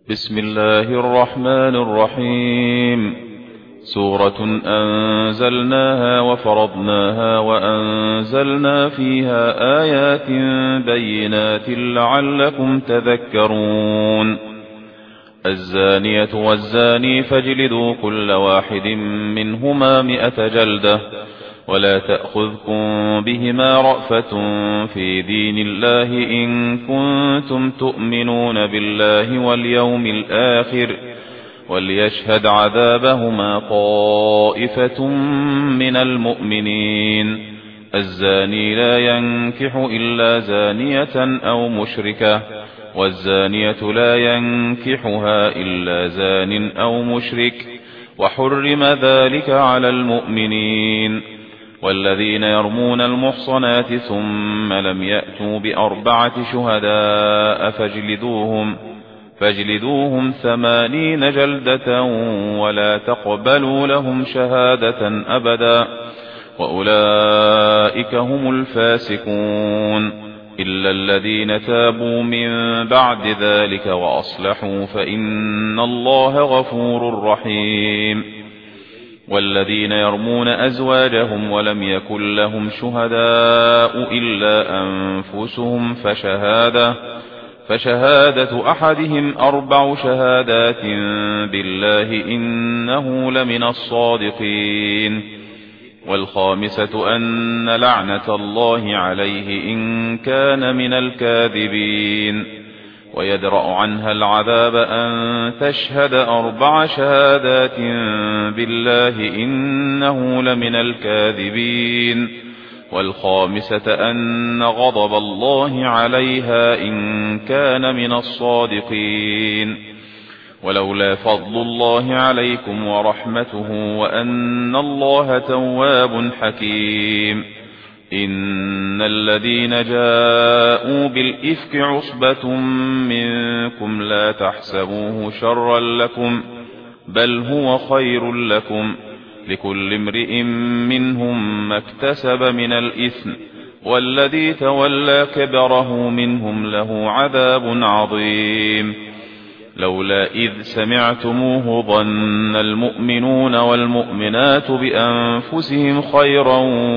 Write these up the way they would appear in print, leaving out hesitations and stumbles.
بسم الله الرحمن الرحيم. سورة أنزلناها وفرضناها وأنزلنا فيها آيات بينات لعلكم تذكرون. الزانية والزاني فاجلدوا كل واحد منهما 100 جلدة، ولا تأخذكم بهما رأفة في دين الله إن كنتم تؤمنون بالله واليوم الآخر، وليشهد عذابهما طائفة من المؤمنين. الزاني لا ينكح إلا زانية أو مشركة، والزانية لا ينكحها إلا زان أو مشرك، وحرم ذلك على المؤمنين. والذين يرمون المحصنات ثم لم يأتوا ب4 شهداء فاجلدوهم 80 جلدة، ولا تقبلوا لهم شهادة أبدا، وأولئك هم الفاسقون. إلا الذين تابوا من بعد ذلك وأصلحوا فإن الله غفور رحيم. والذين يرمون أزواجهم ولم يكن لهم شهداء إلا أنفسهم فشهادة أحدهم 4 شهادات بالله إنه لمن الصادقين. والخامسة أن لعنة الله عليه إن كان من الكاذبين. ويدرأ عنها العذاب أن تشهد 4 شهادات بالله إنه لمن الكاذبين. والخامسة أن غضب الله عليها إن كان من الصادقين. ولولا فضل الله عليكم ورحمته وأن الله تواب حكيم. إن الذين جاءوا بالإفك عصبة منكم لا تحسبوه شرا لكم، بل هو خير لكم، لكل امرئ منهم ما اكتسب من الإثم، والذي تولى كبره منهم له عذاب عظيم. لولا إذ سمعتموه ظن المؤمنون والمؤمنات بأنفسهم خيرا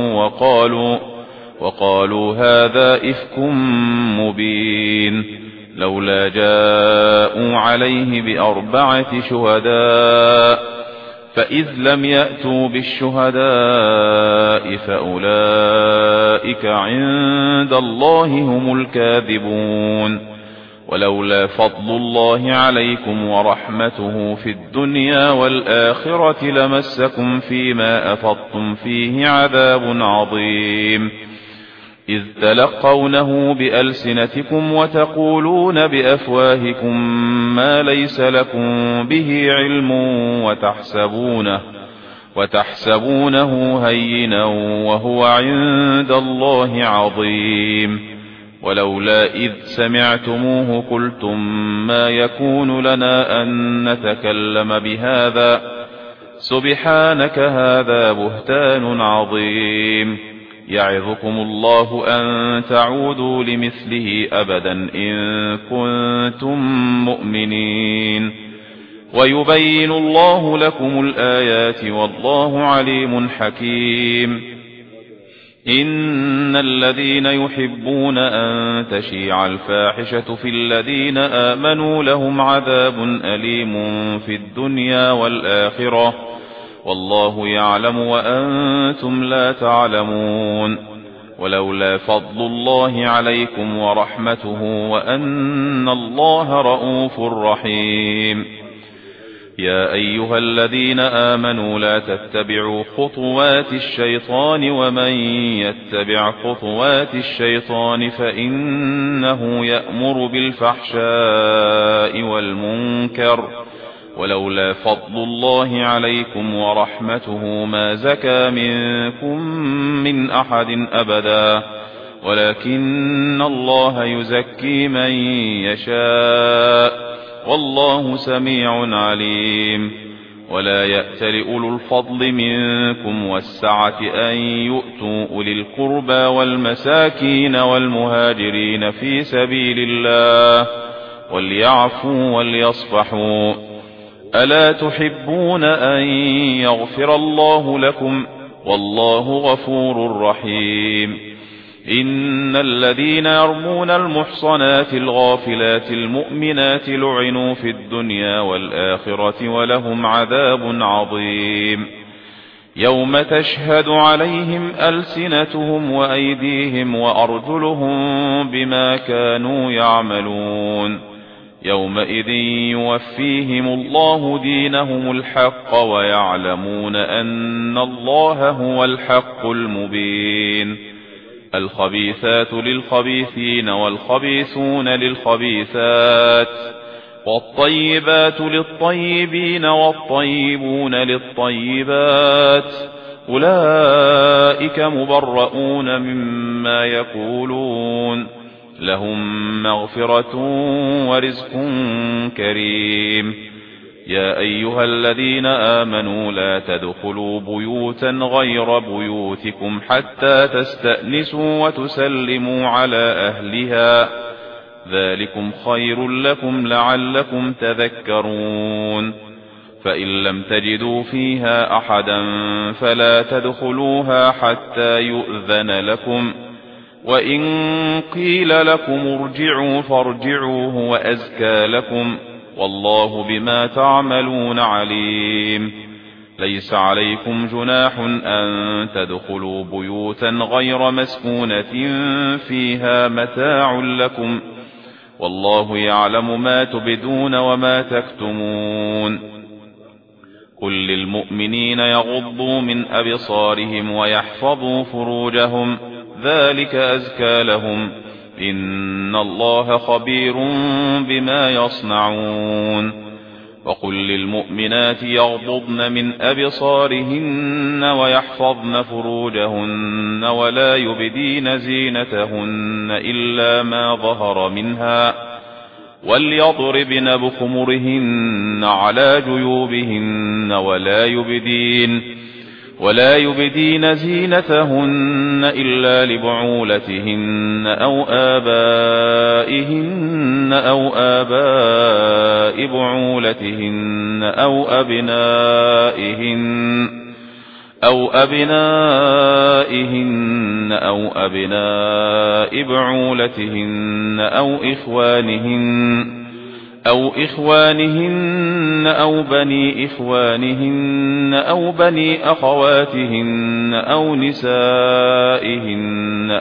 وقالوا هذا إفك مبين. لولا جاءوا عليه ب4 شهداء، فإذ لم يأتوا بالشهداء فأولئك عند الله هم الكاذبون. ولولا فضل الله عليكم ورحمته في الدنيا والآخرة لمسكم فيما أفضتم فيه عذاب عظيم، إذ تلقونه بألسنتكم وتقولون بأفواهكم ما ليس لكم به علم وتحسبونه هينا وهو عند الله عظيم. ولولا إذ سمعتموه قلتم ما يكون لنا أن نتكلم بهذا، سبحانك هذا بهتان عظيم. يعظكم الله أن تعودوا لمثله أبدا إن كنتم مؤمنين. ويبين الله لكم الآيات والله عليم حكيم. إن الذين يحبون أن تشيع الفاحشة في الذين آمنوا لهم عذاب أليم في الدنيا والآخرة، والله يعلم وأنتم لا تعلمون. ولولا فضل الله عليكم ورحمته وأن الله رءوف رحيم. يا أيها الذين آمنوا لا تتبعوا خطوات الشيطان، ومن يتبع خطوات الشيطان فإنه يأمر بالفحشاء والمنكر. ولولا فضل الله عليكم ورحمته ما زكى منكم من أحد أبدا، ولكن الله يزكي من يشاء، والله سميع عليم. ولا يأتل أولو الفضل منكم والسعة أن يؤتوا أولي القربى والمساكين والمهاجرين في سبيل الله وليعفوا وليصفحوا. ألا تحبون أن يغفر الله لكم؟ والله غفور رحيم. إن الذين يرمون المحصنات الغافلات المؤمنات لعنوا في الدنيا والآخرة ولهم عذاب عظيم. يوم تشهد عليهم ألسنتهم وأيديهم وأرجلهم بما كانوا يعملون. يومئذ يوفيهم الله دينهم الحق ويعلمون أن الله هو الحق المبين. الخبيثات للخبيثين والخبيثون للخبيثات والطيبات للطيبين والطيبون للطيبات أولئك مبرؤون مما يقولون لهم مغفرة ورزق كريم. يا أيها الذين آمنوا لا تدخلوا بيوتا غير بيوتكم حتى تستأنسوا وتسلموا على أهلها ذلكم خير لكم لعلكم تذكرون. فإن لم تجدوا فيها أحدا فلا تدخلوها حتى يؤذن لكم وإن قيل لكم ارجعوا فارجعوا هو أزكى لكم والله بما تعملون عليم. ليس عليكم جناح أن تدخلوا بيوتا غير مسكونة فيها متاع لكم والله يعلم ما تبدون وما تكتمون. قل للمؤمنين يغضوا من أبصارهم ويحفظوا فروجهم ذلك أزكى لهم إن الله خبير بما يصنعون. وقل للمؤمنات يغضضن من أبصارهن ويحفظن فروجهن ولا يبدين زينتهن إلا ما ظهر منها وليضربن بخمرهن على جيوبهن ولا يبدين زينتهن إلا لبعولتهن أو آباء بعولتهن أو أبنائهن أو أبناء بعولتهن أو إخوانهن أو بني إخوانهن أو بني أخواتهن أو نسائهن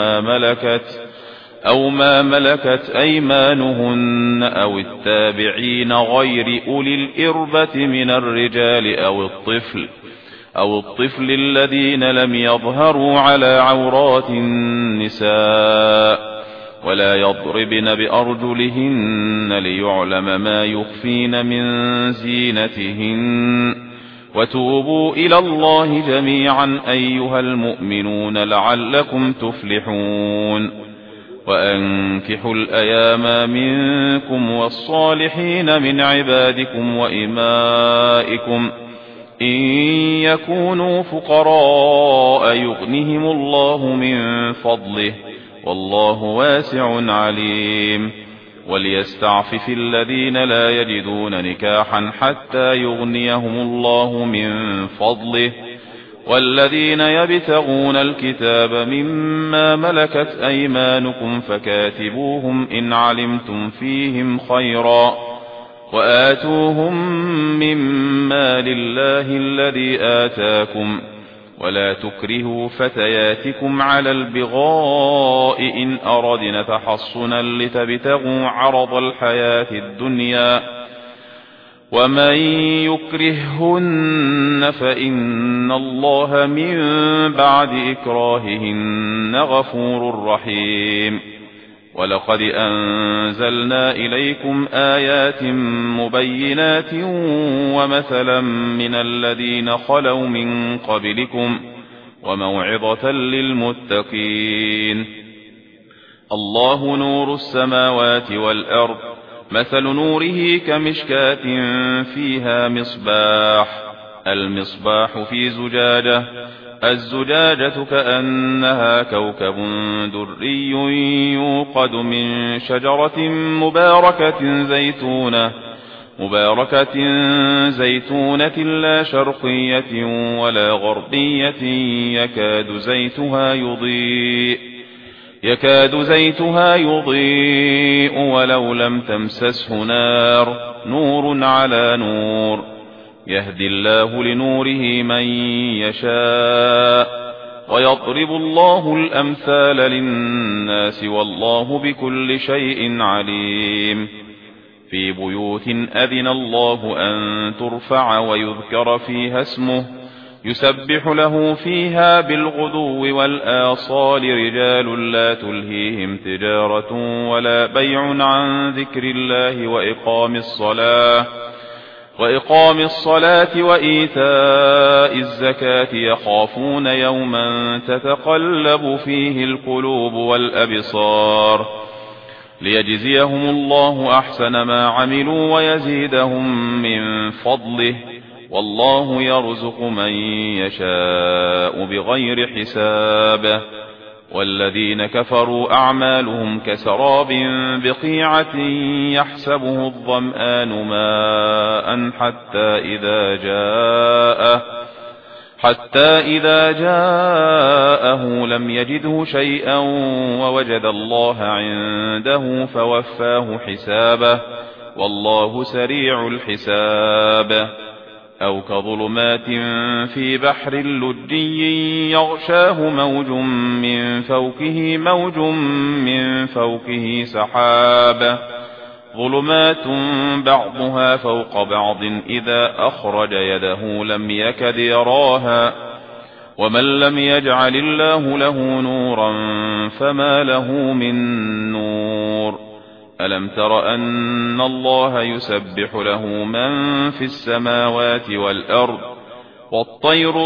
أو ما ملكت أيمانهن أو التابعين غير أولي الإربة من الرجال أو الطفل الذين لم يظهروا على عورات النساء ولا يضربن بأرجلهن ليعلم ما يخفين من زينتهن. وتوبوا إلى الله جميعا أيها المؤمنون لعلكم تفلحون. وأنكحوا الأيام منكم والصالحين من عبادكم وإمائكم إن يكونوا فقراء يغنهم الله من فضله والله واسع عليم. وليستعفف الذين لا يجدون نكاحا حتى يغنيهم الله من فضله والذين يبتغون الكتاب مما ملكت أيمانكم فكاتبوهم إن علمتم فيهم خيرا وآتوهم مما لله الذي آتاكم ولا تكرهوا فتياتكم على البغاء إن أردنا تحصنا لتبتغوا عرض الحياة الدنيا ومن يكرههن فإن الله من بعد إكراههن غفور رحيم. ولقد أنزلنا إليكم آيات مبينات ومثلا من الذين خلوا من قبلكم وموعظة للمتقين. الله نور السماوات والأرض مثل نوره كمشكاة فيها مصباح. المصباح في زجاجة الزجاجة كأنها كوكب دري يوقد من شجرة مباركة زيتونة لا شرقية ولا غربية يكاد زيتها يضيء ولو لم تمسسه نور على نور يهدي الله لنوره من يشاء ويضرب الله الأمثال للناس والله بكل شيء عليم في بيوت أذن الله أن ترفع ويذكر فيها اسمه يسبح له فيها بالغدو والآصال رجال لا تلهيهم تجارة ولا بيع عن ذكر الله وإقام الصلاة وإيتاء الزكاة يخافون يوما تتقلب فيه القلوب والأبصار ليجزيهم الله أحسن ما عملوا ويزيدهم من فضله والله يرزق من يشاء بغير حساب والذين كفروا أعمالهم كسراب بقيعة يحسبه الظمآن ماء حتى إذا جاءه لم يجده شيئا ووجد الله عنده فوفاه حسابه والله سريع الحساب أو كظلمات في بحر لجي يغشاه موج من فوقه سحاب ظلمات بعضها فوق بعض إذا أخرج يده لم يكد يراها ومن لم يجعل الله له نورا فما له من نور ألم تر أن الله يسبح له من في السماوات والأرض والطير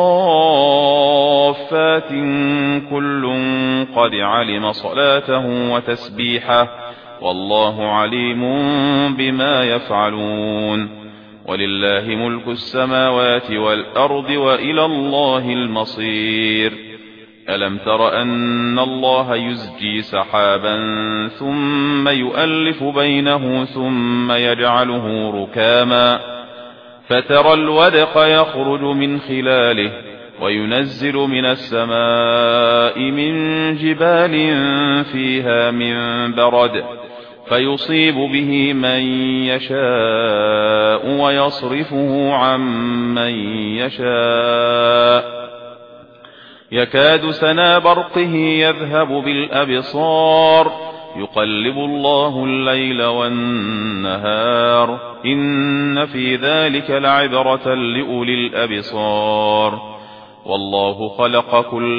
صافات كل قد علم صلاته وتسبيحه والله عليم بما يفعلون ولله ملك السماوات والأرض وإلى الله المصير ألم تر أن الله يزجي سحابا ثم يؤلف بينه ثم يجعله ركاما فترى الودق يخرج من خلاله وينزل من السماء من جبال فيها من برد فيصيب به من يشاء ويصرفه عن من يشاء يكاد سنا برقه يذهب بالأبصار يقلب الله الليل والنهار إن في ذلك لعبرة لأولي الأبصار والله خلق كل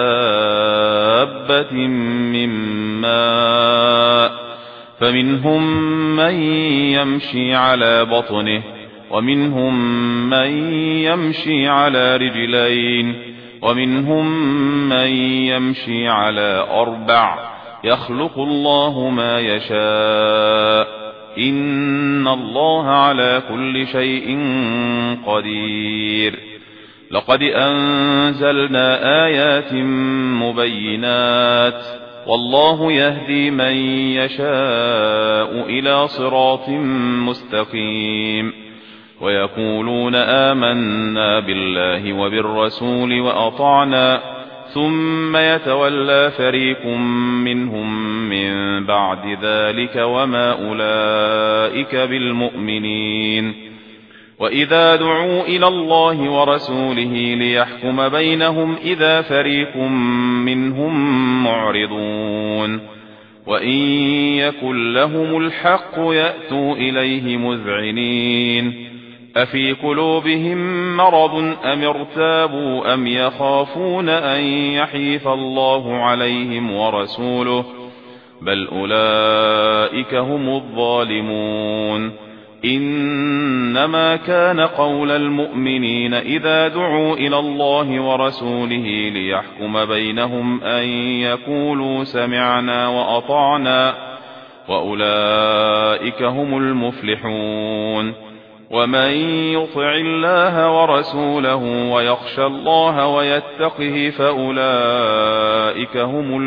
دابة من ماء فمنهم من يمشي على بطنه ومنهم من يمشي على رجلين ومنهم من يمشي على أربع يخلق الله ما يشاء إن الله على كل شيء قدير لقد أنزلنا آيات مبينات والله يهدي من يشاء إلى صراط مستقيم ويقولون آمنا بالله وبالرسول وأطعنا ثم يتولى فريق منهم من بعد ذلك وما أولئك بالمؤمنين وإذا دعوا إلى الله ورسوله ليحكم بينهم إذا فريق منهم معرضون وإن يكن لهم الحق يأتوا إليه مذعنين أفي قلوبهم مرض أم ارتابوا أم يخافون أن يحيف الله عليهم ورسوله بل أولئك هم الظالمون إنما كان قول المؤمنين إذا دعوا إلى الله ورسوله ليحكم بينهم أن يقولوا سمعنا وأطعنا وأولئك هم المفلحون ومن يطع الله ورسوله ويخشى الله ويتقه فأولئك هم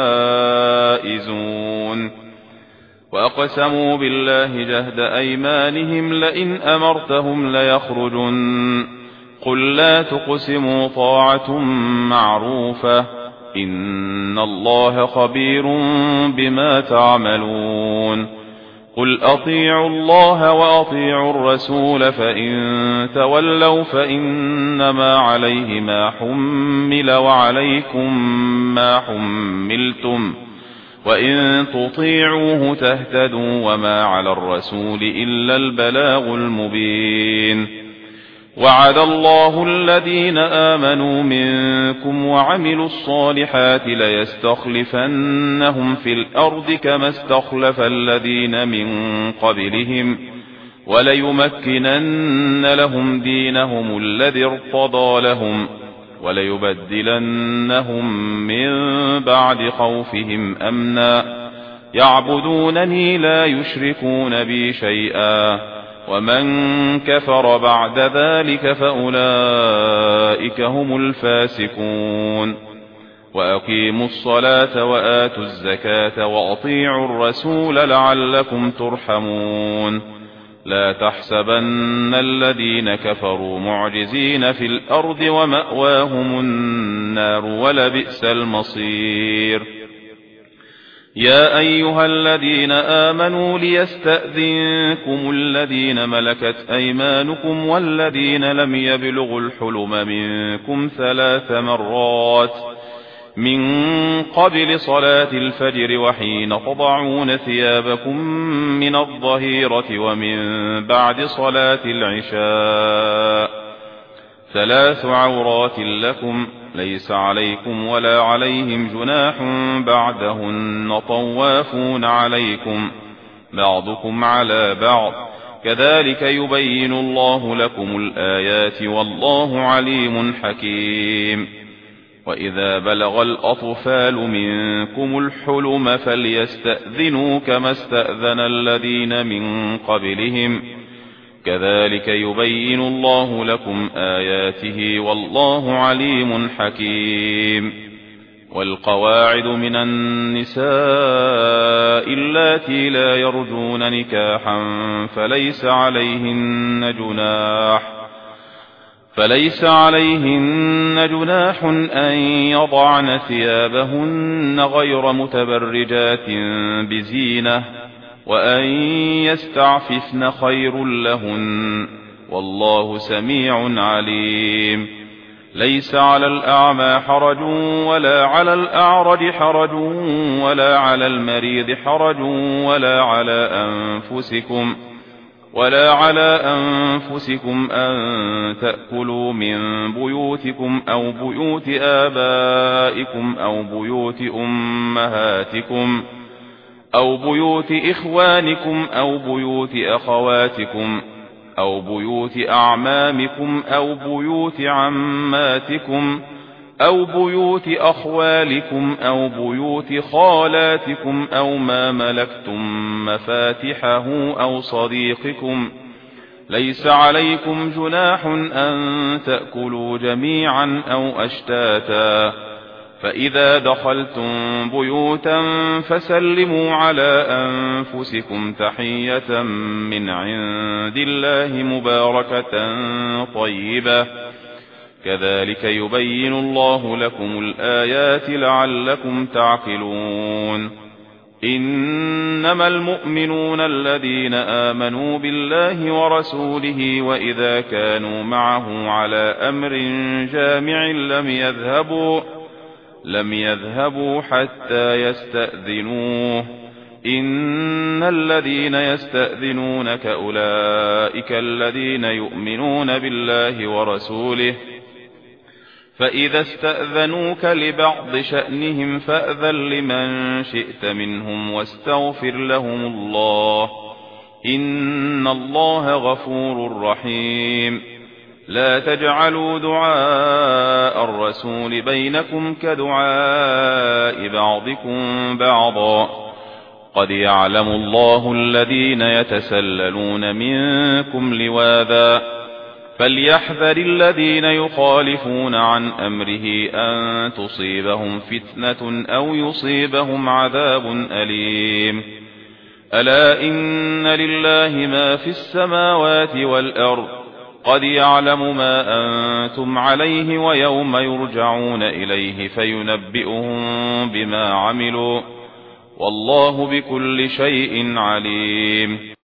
الفائزون. وأقسموا بالله جهد أيمانهم لئن أمرتهم ليخرجن قل لا تقسموا طاعة معروفة إن الله خبير بما تعملون. قل أطيعوا الله وأطيعوا الرسول فإن تولوا فإنما عليه ما حمل وعليكم ما حملتم وإن تطيعوه تهتدوا وما على الرسول إلا البلاغ المبين. وعد الله الذين آمنوا منكم وعملوا الصالحات ليستخلفنهم في الأرض كما استخلف الذين من قبلهم وليمكنن لهم دينهم الذي ارتضى لهم وليبدلنهم من بعد خوفهم أمنا يعبدونني لا يشركون بي شيئا ومن كفر بعد ذلك فأولئك هم الفاسقون. وأقيموا الصلاة وآتوا الزكاة وأطيعوا الرسول لعلكم ترحمون. لا تحسبن الذين كفروا معجزين في الأرض ومأواهم النار ولبئس المصير. يا أيها الذين آمنوا ليستأذنكم الذين ملكت أيمانكم والذين لم يبلغوا الحلم منكم 3 مرات من قبل صلاة الفجر وحين تضعون ثيابكم من الظهيرة ومن بعد صلاة العشاء 3 عورات لكم ليس عليكم ولا عليهم جناح بعدهن طوافون عليكم بعضكم على بعض كذلك يبين الله لكم الآيات والله عليم حكيم. وإذا بلغ الأطفال منكم الحلم فليستأذنوا كما استأذن الذين من قبلهم كذلك يبين الله لكم آياته والله عليم حكيم. والقواعد من النساء اللاتي لا يرجون نكاحا فليس عليهن جناح أن يضعن ثيابهن غير متبرجات بزينة وأن يستعففن خير لهن والله سميع عليم. ليس على الأعمى حرج ولا على الأعرج حرج ولا على المريض حرج ولا على أنفسكم أن تأكلوا من بيوتكم أو بيوت آبائكم أو بيوت أمهاتكم أو بيوت إخوانكم أو بيوت أخواتكم أو بيوت أعمامكم أو بيوت عماتكم أو بيوت أخوالكم أو بيوت خالاتكم أو ما ملكتم مفاتحه أو صديقكم ليس عليكم جناح أن تأكلوا جميعا أو أشتاتا فإذا دخلتم بيوتا فسلموا على أنفسكم تحية من عند الله مباركة طيبة كذلك يبين الله لكم الآيات لعلكم تعقلون. إنما المؤمنون الذين آمنوا بالله ورسوله وإذا كانوا معه على أمر جامع لم يذهبوا حتى يستأذنوه إن الذين يستأذنونك أولئك الذين يؤمنون بالله ورسوله فإذا استأذنوك لبعض شأنهم فأذن لمن شئت منهم واستغفر لهم الله إن الله غفور رحيم. لا تجعلوا دعاء الرسول بينكم كدعاء بعضكم بعضا قد يعلم الله الذين يتسللون منكم لواذا فليحذر الذين يخالفون عن أمره أن تصيبهم فتنة أو يصيبهم عذاب أليم ألا إن لله ما في السماوات والأرض قد يعلم ما أنتم عليه ويوم يرجعون إليه فينبئهم بما عملوا والله بكل شيء عليم